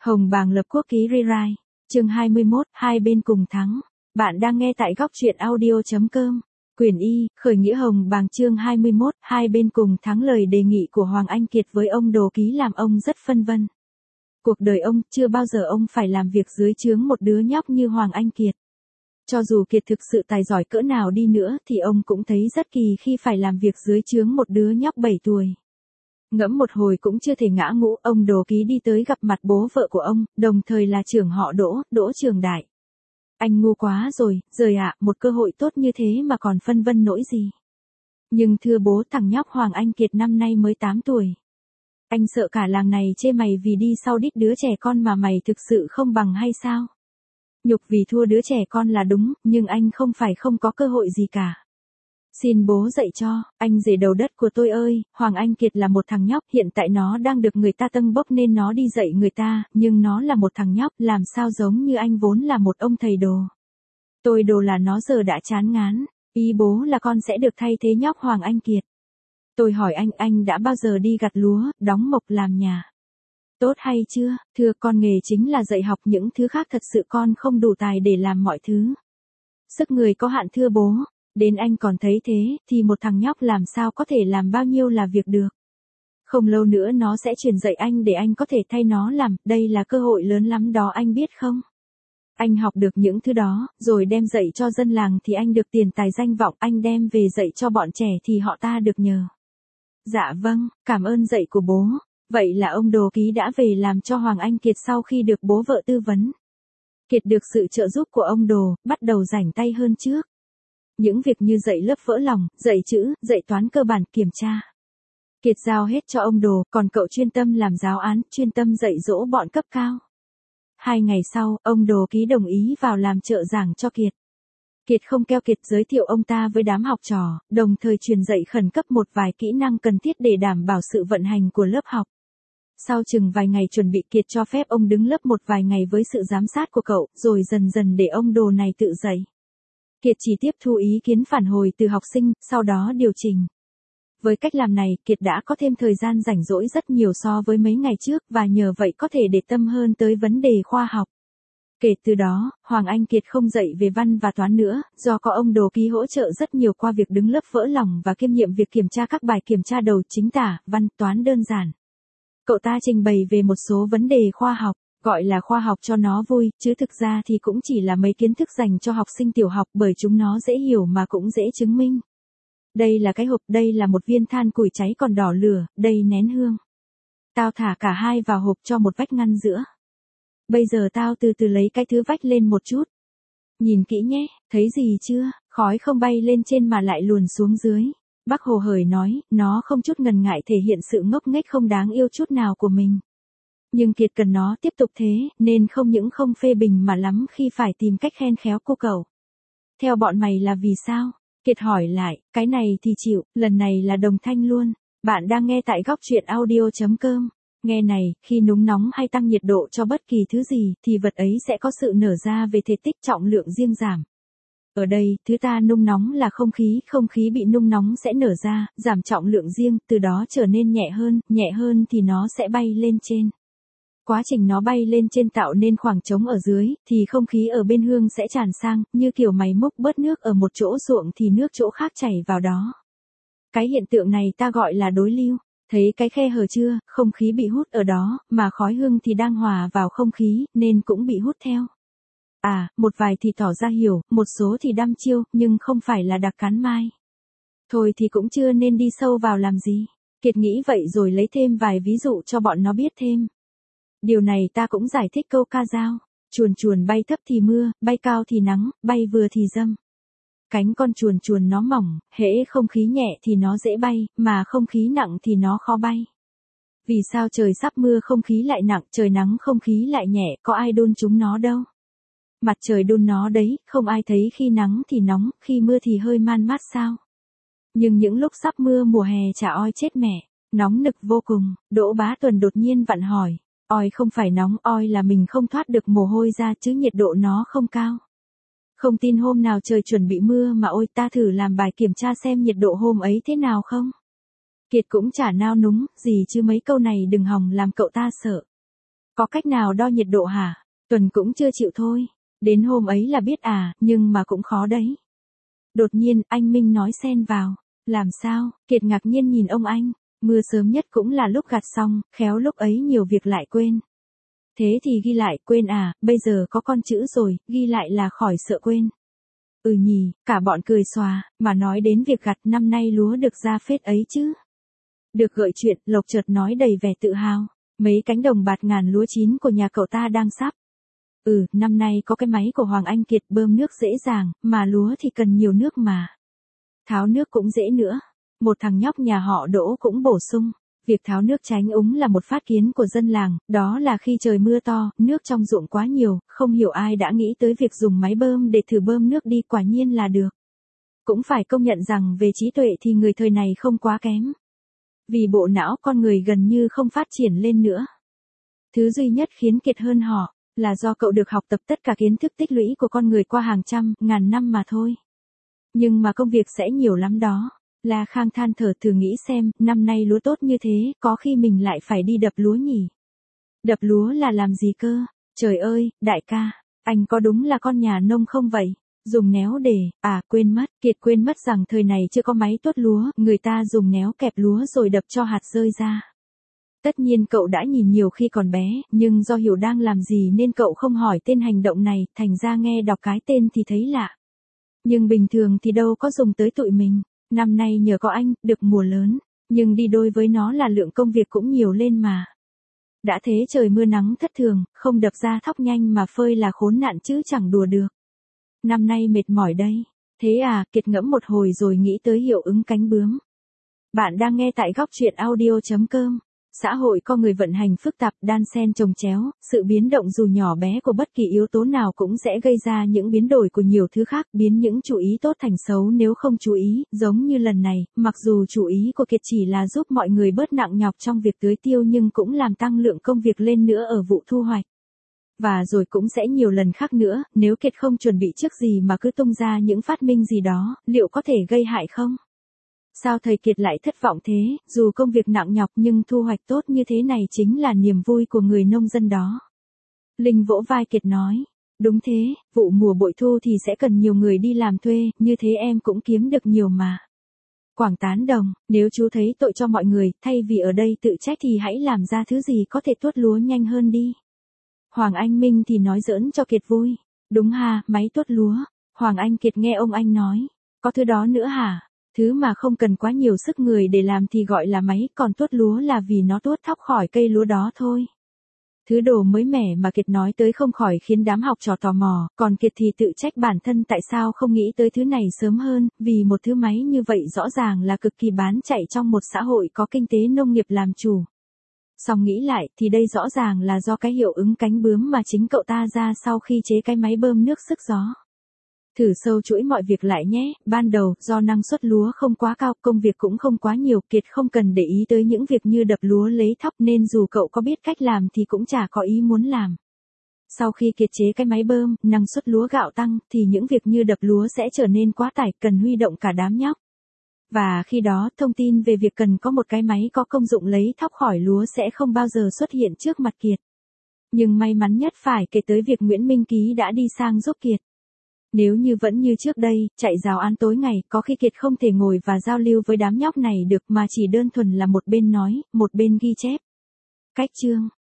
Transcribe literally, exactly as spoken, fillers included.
Hồng bàng lập quốc ký rewrite. Chương hai mươi mốt, hai bên cùng thắng. Bạn đang nghe tại góc truyện audio.com. Quyển Y, khởi nghĩa Hồng bàng chương hai mươi mốt, hai bên cùng thắng. Lời đề nghị của Hoàng Anh Kiệt với ông Đồ Ký làm ông rất phân vân. Cuộc đời ông, chưa bao giờ ông phải làm việc dưới trướng một đứa nhóc như Hoàng Anh Kiệt. Cho dù Kiệt thực sự tài giỏi cỡ nào đi nữa thì ông cũng thấy rất kỳ khi phải làm việc dưới trướng một đứa nhóc bảy tuổi. Ngẫm một hồi cũng chưa thể ngã ngũ, ông Đồ Ký đi tới gặp mặt bố vợ của ông, đồng thời là trưởng họ Đỗ, Đỗ Trường Đại. Anh ngu quá rồi, rời ạ, một cơ hội tốt như thế mà còn phân vân nỗi gì. Nhưng thưa bố, thằng nhóc Hoàng Anh Kiệt năm nay mới tám tuổi. Anh sợ cả làng này chê mày vì đi sau đít đứa trẻ con mà mày thực sự không bằng hay sao? Nhục vì thua đứa trẻ con là đúng, nhưng anh không phải không có cơ hội gì cả. Xin bố dạy cho, anh rể đầu đất của tôi ơi, Hoàng Anh Kiệt là một thằng nhóc, hiện tại nó đang được người ta tâng bốc nên nó đi dạy người ta, nhưng nó là một thằng nhóc, làm sao giống như anh vốn là một ông thầy đồ. Tôi đồ là nó giờ đã chán ngán, ý bố là con sẽ được thay thế nhóc Hoàng Anh Kiệt. Tôi hỏi anh, anh đã bao giờ đi gặt lúa, đóng mộc làm nhà? Tốt hay chưa? Thưa, con nghề chính là dạy học, những thứ khác thật sự con không đủ tài để làm mọi thứ. Sức người có hạn thưa bố. Đến anh còn thấy thế, thì một thằng nhóc làm sao có thể làm bao nhiêu là việc được. Không lâu nữa nó sẽ truyền dạy anh để anh có thể thay nó làm, đây là cơ hội lớn lắm đó anh biết không? Anh học được những thứ đó, rồi đem dạy cho dân làng thì anh được tiền tài danh vọng, anh đem về dạy cho bọn trẻ thì họ ta được nhờ. Dạ vâng, cảm ơn dạy của bố. Vậy là ông Đồ Ký đã về làm cho Hoàng Anh Kiệt sau khi được bố vợ tư vấn. Kiệt được sự trợ giúp của ông Đồ, bắt đầu rảnh tay hơn trước. Những việc như dạy lớp vỡ lòng, dạy chữ, dạy toán cơ bản, kiểm tra. Kiệt giao hết cho ông Đồ, còn cậu chuyên tâm làm giáo án, chuyên tâm dạy dỗ bọn cấp cao. Hai ngày sau, ông Đồ Ký đồng ý vào làm trợ giảng cho Kiệt. Kiệt không keo kiệt giới thiệu ông ta với đám học trò, đồng thời truyền dạy khẩn cấp một vài kỹ năng cần thiết để đảm bảo sự vận hành của lớp học. Sau chừng vài ngày chuẩn bị, Kiệt cho phép ông đứng lớp một vài ngày với sự giám sát của cậu, rồi dần dần để ông Đồ này tự dạy. Kiệt chỉ tiếp thu ý kiến phản hồi từ học sinh, sau đó điều chỉnh. Với cách làm này, Kiệt đã có thêm thời gian rảnh rỗi rất nhiều so với mấy ngày trước, và nhờ vậy có thể để tâm hơn tới vấn đề khoa học. Kể từ đó, Hoàng Anh Kiệt không dạy về văn và toán nữa, do có ông Đồ Ký hỗ trợ rất nhiều qua việc đứng lớp vỡ lòng và kiêm nhiệm việc kiểm tra các bài kiểm tra đầu chính tả, văn, toán đơn giản. Cậu ta trình bày về một số vấn đề khoa học. Gọi là khoa học cho nó vui, chứ thực ra thì cũng chỉ là mấy kiến thức dành cho học sinh tiểu học, bởi chúng nó dễ hiểu mà cũng dễ chứng minh. Đây là cái hộp, đây là một viên than củi cháy còn đỏ lửa, đây nén hương. Tao thả cả hai vào hộp cho một vách ngăn giữa. Bây giờ tao từ từ lấy cái thứ vách lên một chút. Nhìn kỹ nhé, thấy gì chưa, khói không bay lên trên mà lại luồn xuống dưới. Bác Hồ hởi nói, nó không chút ngần ngại thể hiện sự ngốc nghếch không đáng yêu chút nào của mình. Nhưng Kiệt cần nó tiếp tục thế, nên không những không phê bình mà lắm khi phải tìm cách khen khéo cô cậu. Theo bọn mày là vì sao? Kiệt hỏi lại, cái này thì chịu, lần này là đồng thanh luôn. Bạn đang nghe tại góc truyện audio.com. Nghe này, khi nung nóng hay tăng nhiệt độ cho bất kỳ thứ gì, thì vật ấy sẽ có sự nở ra về thể tích, trọng lượng riêng giảm. Ở đây, thứ ta nung nóng là không khí, không khí bị nung nóng sẽ nở ra, giảm trọng lượng riêng, từ đó trở nên nhẹ hơn, nhẹ hơn thì nó sẽ bay lên trên. Quá trình nó bay lên trên tạo nên khoảng trống ở dưới, thì không khí ở bên hương sẽ tràn sang, như kiểu máy múc bớt nước ở một chỗ ruộng thì nước chỗ khác chảy vào đó. Cái hiện tượng này ta gọi là đối lưu. Thấy cái khe hở chưa, không khí bị hút ở đó, mà khói hương thì đang hòa vào không khí, nên cũng bị hút theo. À, một vài thì tỏ ra hiểu, một số thì đăm chiêu, nhưng không phải là đặc cắn mai. Thôi thì cũng chưa nên đi sâu vào làm gì. Kiệt nghĩ vậy rồi lấy thêm vài ví dụ cho bọn nó biết thêm. Điều này ta cũng giải thích câu ca dao. Chuồn chuồn bay thấp thì mưa, bay cao thì nắng, bay vừa thì dâm. Cánh con chuồn chuồn nó mỏng, hễ không khí nhẹ thì nó dễ bay, mà không khí nặng thì nó khó bay. Vì sao trời sắp mưa không khí lại nặng, trời nắng không khí lại nhẹ, có ai đun chúng nó đâu. Mặt trời đun nó đấy, không ai thấy khi nắng thì nóng, khi mưa thì hơi man mát sao. Nhưng những lúc sắp mưa mùa hè chả oi chết mẹ, nóng nực vô cùng. Đỗ Bá Tuần đột nhiên vặn hỏi, oi không phải nóng, oi là mình không thoát được mồ hôi ra chứ nhiệt độ nó không cao. Không tin hôm nào trời chuẩn bị mưa mà ôi ta thử làm bài kiểm tra xem nhiệt độ hôm ấy thế nào không. Kiệt cũng chả nao núng, gì chứ mấy câu này đừng hòng làm cậu ta sợ. Có cách nào đo nhiệt độ hả? Tuần cũng chưa chịu thôi. Đến hôm ấy là biết à, nhưng mà cũng khó đấy. Đột nhiên, anh Minh nói xen vào. Làm sao? Kiệt ngạc nhiên nhìn ông anh. Mưa sớm nhất cũng là lúc gặt xong, khéo lúc ấy nhiều việc lại quên. Thế thì ghi lại, quên à, bây giờ có con chữ rồi, ghi lại là khỏi sợ quên. Ừ nhỉ, cả bọn cười xòa, mà nói đến việc gặt năm nay lúa được ra phết ấy chứ. Được gợi chuyện, Lộc chợt nói đầy vẻ tự hào. Mấy cánh đồng bạt ngàn lúa chín của nhà cậu ta đang sắp. Ừ, năm nay có cái máy của Hoàng Anh Kiệt bơm nước dễ dàng, mà lúa thì cần nhiều nước mà. Tháo nước cũng dễ nữa. Một thằng nhóc nhà họ Đỗ cũng bổ sung. Việc tháo nước tránh úng là một phát kiến của dân làng, đó là khi trời mưa to, nước trong ruộng quá nhiều, không hiểu ai đã nghĩ tới việc dùng máy bơm để thử bơm nước đi, quả nhiên là được. Cũng phải công nhận rằng về trí tuệ thì người thời này không quá kém. Vì bộ não con người gần như không phát triển lên nữa. Thứ duy nhất khiến Kiệt hơn họ, là do cậu được học tập tất cả kiến thức tích lũy của con người qua hàng trăm, ngàn năm mà thôi. Nhưng mà công việc sẽ nhiều lắm đó. La Khang than thở, thử nghĩ xem, năm nay lúa tốt như thế, có khi mình lại phải đi đập lúa nhỉ? Đập lúa là làm gì cơ? Trời ơi, đại ca, anh có đúng là con nhà nông không vậy? Dùng néo để, à quên mất, Kiệt quên mất rằng thời này chưa có máy tuốt lúa, người ta dùng néo kẹp lúa rồi đập cho hạt rơi ra. Tất nhiên cậu đã nhìn nhiều khi còn bé, nhưng do hiểu đang làm gì nên cậu không hỏi tên hành động này, thành ra nghe đọc cái tên thì thấy lạ. Nhưng bình thường thì đâu có dùng tới tụi mình. Năm nay nhờ có anh, được mùa lớn, nhưng đi đôi với nó là lượng công việc cũng nhiều lên mà. Đã thế trời mưa nắng thất thường, không đập ra thóc nhanh mà phơi là khốn nạn chứ chẳng đùa được. Năm nay mệt mỏi đây. Thế à, Kiệt ngẫm một hồi rồi nghĩ tới hiệu ứng cánh bướm. Bạn đang nghe tại góc truyện audio chấm com. Xã hội con người vận hành phức tạp, đan xen chồng chéo, sự biến động dù nhỏ bé của bất kỳ yếu tố nào cũng sẽ gây ra những biến đổi của nhiều thứ khác, biến những chủ ý tốt thành xấu nếu không chú ý, giống như lần này, mặc dù chủ ý của Kiệt chỉ là giúp mọi người bớt nặng nhọc trong việc tưới tiêu nhưng cũng làm tăng lượng công việc lên nữa ở vụ thu hoạch. Và rồi cũng sẽ nhiều lần khác nữa, nếu Kiệt không chuẩn bị trước gì mà cứ tung ra những phát minh gì đó, liệu có thể gây hại không? Sao thầy Kiệt lại thất vọng thế, dù công việc nặng nhọc nhưng thu hoạch tốt như thế này chính là niềm vui của người nông dân đó. Linh vỗ vai Kiệt nói, đúng thế, vụ mùa bội thu thì sẽ cần nhiều người đi làm thuê, như thế em cũng kiếm được nhiều mà. Quảng tán đồng, nếu chú thấy tội cho mọi người, thay vì ở đây tự trách thì hãy làm ra thứ gì có thể tuốt lúa nhanh hơn đi. Hoàng Anh Minh thì nói giỡn cho Kiệt vui, đúng ha, máy tuốt lúa. Hoàng Anh Kiệt nghe ông anh nói, có thứ đó nữa hả? Thứ mà không cần quá nhiều sức người để làm thì gọi là máy, còn tuốt lúa là vì nó tuốt thóc khỏi cây lúa đó thôi. Thứ đồ mới mẻ mà Kiệt nói tới không khỏi khiến đám học trò tò mò, còn Kiệt thì tự trách bản thân tại sao không nghĩ tới thứ này sớm hơn, vì một thứ máy như vậy rõ ràng là cực kỳ bán chạy trong một xã hội có kinh tế nông nghiệp làm chủ. Xong nghĩ lại thì đây rõ ràng là do cái hiệu ứng cánh bướm mà chính cậu ta ra sau khi chế cái máy bơm nước sức gió. Thử sâu chuỗi mọi việc lại nhé, ban đầu, do năng suất lúa không quá cao, công việc cũng không quá nhiều, Kiệt không cần để ý tới những việc như đập lúa lấy thóc nên dù cậu có biết cách làm thì cũng chả có ý muốn làm. Sau khi Kiệt chế cái máy bơm, năng suất lúa gạo tăng, thì những việc như đập lúa sẽ trở nên quá tải, cần huy động cả đám nhóc. Và khi đó, thông tin về việc cần có một cái máy có công dụng lấy thóc khỏi lúa sẽ không bao giờ xuất hiện trước mặt Kiệt. Nhưng may mắn nhất phải kể tới việc Nguyễn Minh Ký đã đi sang giúp Kiệt. Nếu như vẫn như trước đây, chạy rào án tối ngày, có khi Kiệt không thể ngồi và giao lưu với đám nhóc này được mà chỉ đơn thuần là một bên nói, một bên ghi chép. Cách chương